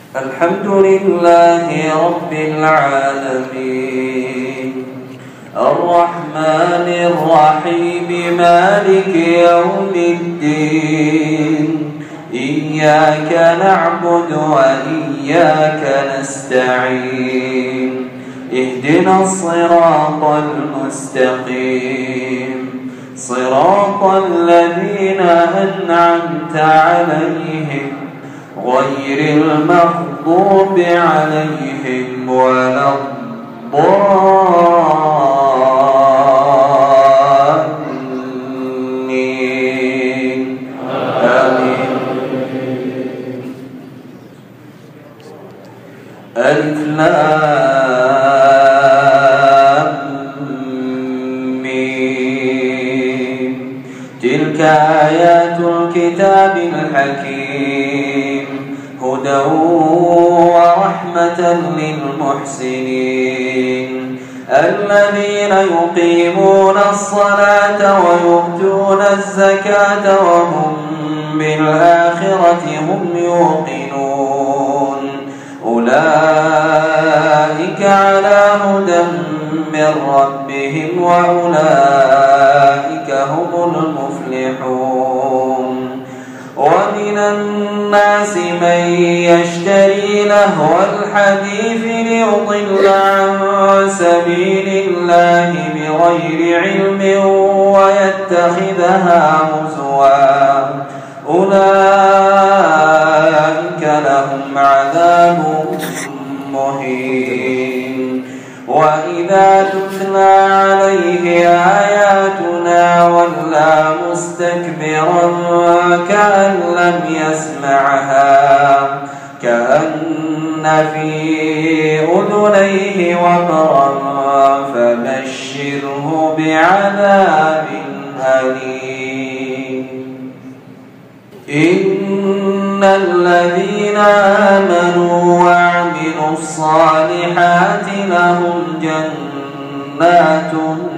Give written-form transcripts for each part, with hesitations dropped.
الحمد لله رب العالمين الرحمن الرحيم مالك يوم الدين إياك نعبد وإياك نستعين اهدنا الصراط المستقيم صراط الذين أنعمت عليهم غير المغضوب عليهم ولا الضالين آمين. ألف لام ميم تلك آيات الكتاب الحكيم هدى ورحمة للمحسنين الذين يقيمون الصلاة ويؤتون الزكاة وهم بالآخرة هم يوقنون أولئك على هدى من ربهم وأولئك هم المفلحون. ومن الناس من يشتري لهو الحديث ليضل عن سبيل الله بغير علم ويتخذها هزوا أولئك لهم عذاب مهين. وإذا تتلى عليه آياتنا ولى مستكبرا كأن لم يسمعها كأن في أذنيه وقرا فبشره بعذاب أليم. إن الذين آمنوا وعملوا الصالحات لهم جنات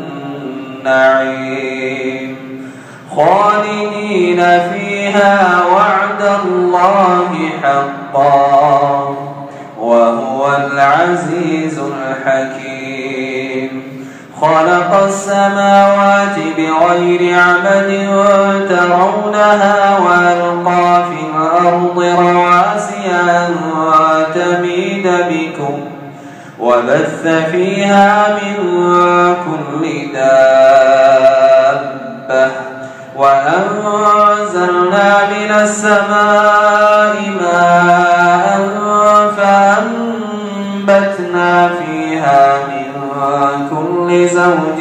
النعيم خالدين فيها وعد الله حقا وهو العزيز الحكيم. خلق السماوات بغير عمد ترونها وألقى في الأرض رواسي أن تميد بكم وبث فيها من كل دابة وأنزلنا من السماء ماء فأنبتنا فيها من كل زوج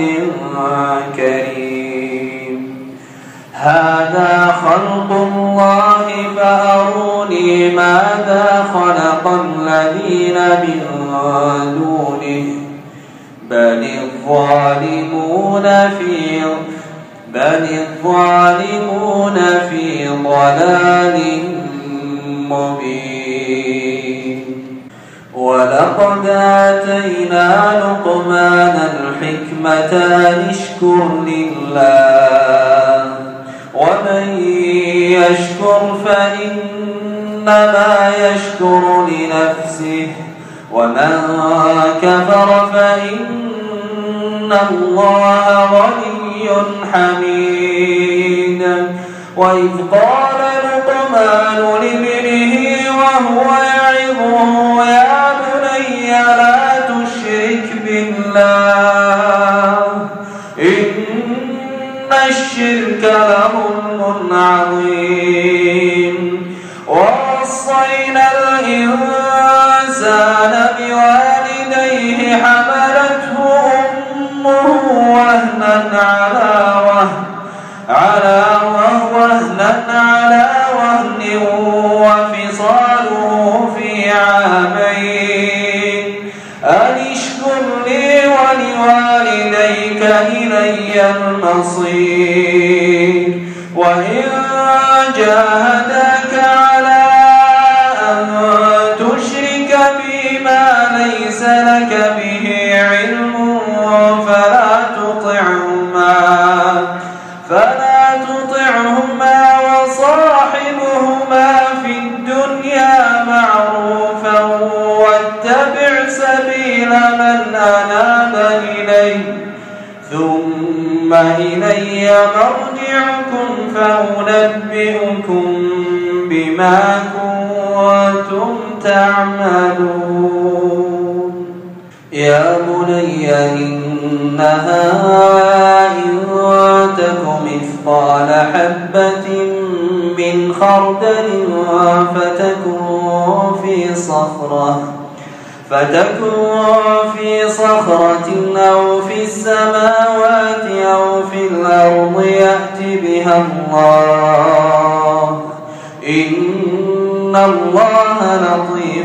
كريم. هذا خلق الله فأروني ماذا خلق الذين من دونه بل الظالمون في ضلال مبين. ولقد آتينا لقمان الحكمة أن اشكر لله ومن يشكر فإنما يشكر لنفسه ومن كفر فإن الله غني حميد. وإذ قال لقمان لابنه وهو يعظه يا بني لا تشرك بالله إن الشرك لظلم عظيم. ووصينا الإنسان بوالديه حملته أمه وهنا على وهن وفصاله في عامين أن اشكر لي ولوالديك إلي المصير. وإن جاهداك على أن تشرك بي ما ليس لك به علم فلا تطعهما وصاحبهما في الدنيا معروفا ثم إلي مرجعكم فأنبئكم بما كنتم تعملون يا بني إنها إن تك مثقال حبة من خردل فتكن في صخرة أو في السماوات أو في الأرض يأت بها الله إن الله لطيف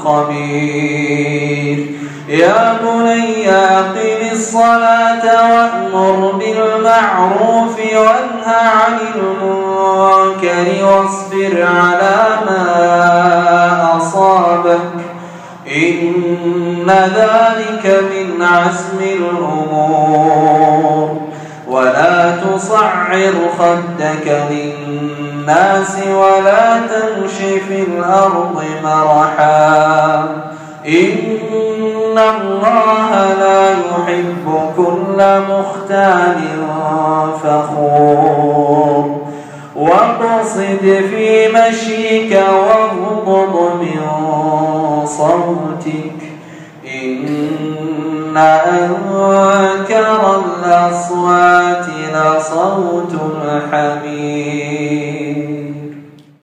خبير يا بني أقم الصلاة وأمر بالمعروف وانه عن المنكر واصبر على ما أصابك إن ذلك من عزم الأمور ولا تصعر خدك للناس ولا تمش في الأرض مرحا إن الله لا يحب كل مختال فخور واقصد في مشيك واغضض من صوتك إن أنكر الأصوات لصوت الحمير